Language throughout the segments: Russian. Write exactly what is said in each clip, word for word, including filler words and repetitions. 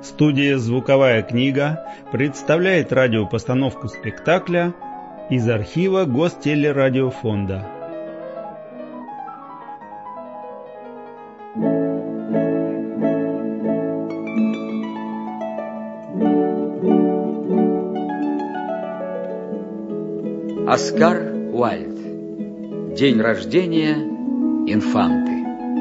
Студия «Звуковая книга» представляет радиопостановку спектакля из архива Гостелерадиофонда. Оскар Уайльд. День рождения инфанты.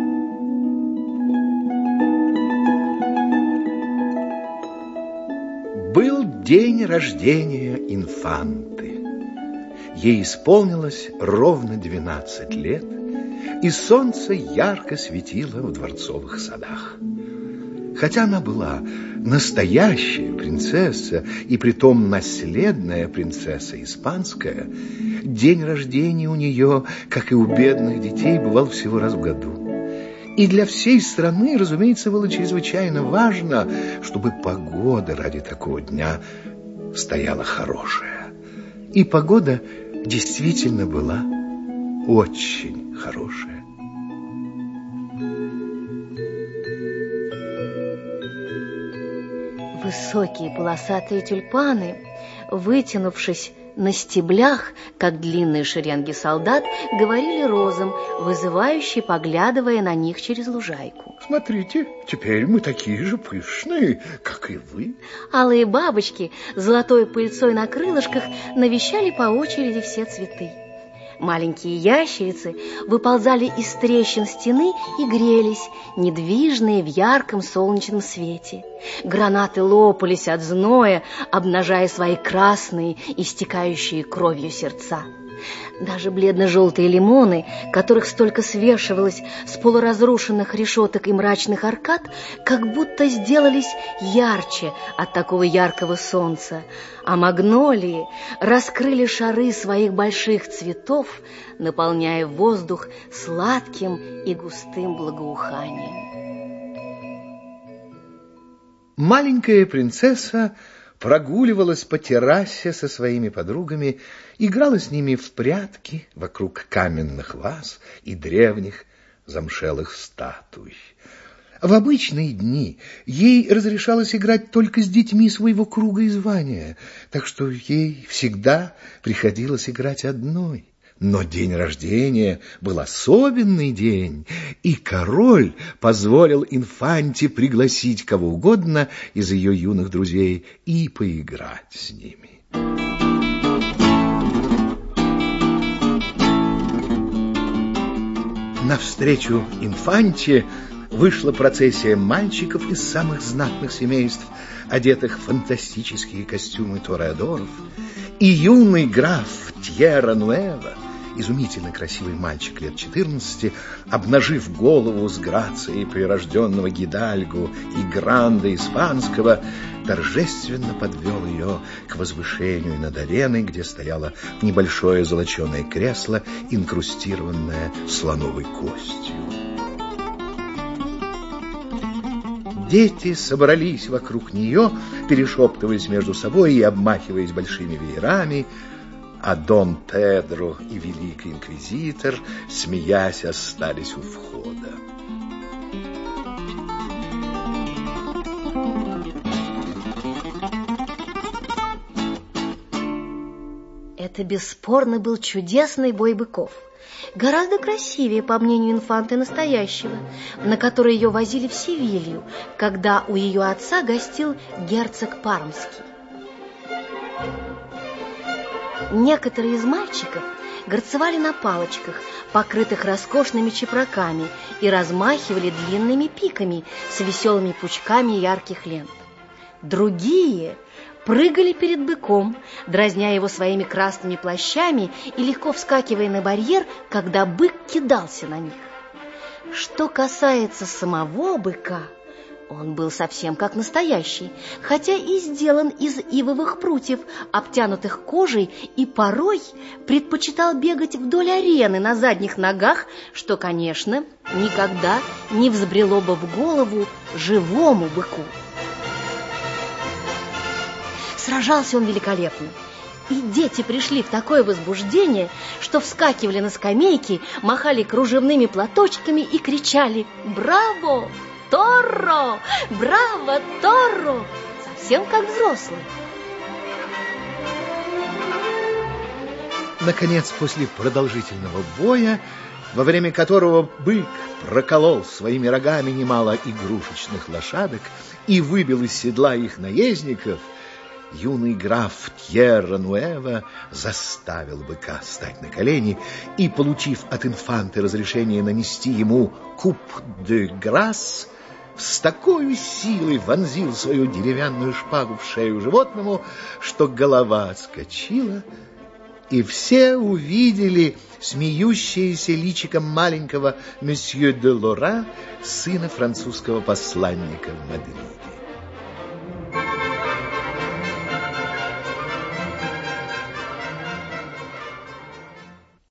Был день рождения инфанты. Ей исполнилось ровно двенадцать лет, и солнце ярко светило в дворцовых садах. Хотя она была настоящая принцесса, и притом наследная принцесса испанская, день рождения у нее, как и у бедных детей, бывал всего раз в году. И для всей страны, разумеется, было чрезвычайно важно, чтобы погода ради такого дня стояла хорошая. И погода действительно была очень хорошая. Высокие полосатые тюльпаны, вытянувшись на стеблях, как длинные шеренги солдат, говорили розам, вызывающе поглядывая на них через лужайку. Смотрите, теперь мы такие же пышные, как и вы. Алые бабочки с золотой пыльцой на крылышках навещали по очереди все цветы. Маленькие ящерицы выползали из трещин стены и грелись, недвижные в ярком солнечном свете. Гранаты лопались от зноя, обнажая свои красные, истекающие кровью сердца. Даже бледно-желтые лимоны, которых столько свешивалось с полуразрушенных решеток и мрачных аркад, как будто сделались ярче от такого яркого солнца, а магнолии раскрыли шары своих больших цветов, наполняя воздух сладким и густым благоуханием. Маленькая принцесса прогуливалась по террасе со своими подругами, играла с ними в прятки вокруг каменных ваз и древних замшелых статуй. В обычные дни ей разрешалось играть только с детьми своего круга и звания, так что ей всегда приходилось играть одной. Но день рождения был особенный день, и король позволил инфанте пригласить кого угодно из ее юных друзей и поиграть с ними. Навстречу инфанте вышла процессия мальчиков из самых знатных семейств, одетых в фантастические костюмы тореадоров, и юный граф Тьерра-Нуэва, изумительно красивый мальчик лет четырнадцати, обнажив голову с грацией прирожденного гидальго и гранда испанского, торжественно подвел ее к возвышению над ареной, где стояло небольшое золоченое кресло, инкрустированное слоновой костью. Дети собрались вокруг нее, перешептываясь между собой и обмахиваясь большими веерами, а Дон Педро и Великий Инквизитор, смеясь, остались у входа. Это бесспорно был чудесный бой быков. Гораздо красивее, по мнению инфанты, настоящего, на который ее возили в Севилью, когда у ее отца гостил герцог Пармский. Некоторые из мальчиков горцевали на палочках, покрытых роскошными чепраками, и размахивали длинными пиками с веселыми пучками ярких лент. Другие прыгали перед быком, дразня его своими красными плащами и легко вскакивая на барьер, когда бык кидался на них. Что касается самого быка, он был совсем как настоящий, хотя и сделан из ивовых прутьев, обтянутых кожей, и порой предпочитал бегать вдоль арены на задних ногах, что, конечно, никогда не взбрело бы в голову живому быку. Сражался он великолепно, и дети пришли в такое возбуждение, что вскакивали на скамейки, махали кружевными платочками и кричали «Браво!». Торро! Браво, Торро! Совсем как взрослый. Наконец, после продолжительного боя, во время которого бык проколол своими рогами немало игрушечных лошадок и выбил из седла их наездников, юный граф Тьерра-Нуэва заставил быка встать на колени и, получив от инфанты разрешение нанести ему куп де грас, с такой силой вонзил свою деревянную шпагу в шею животному, что голова отскочила, и все увидели смеющееся личико маленького месье де Лора, сына французского посланника в Мадриде.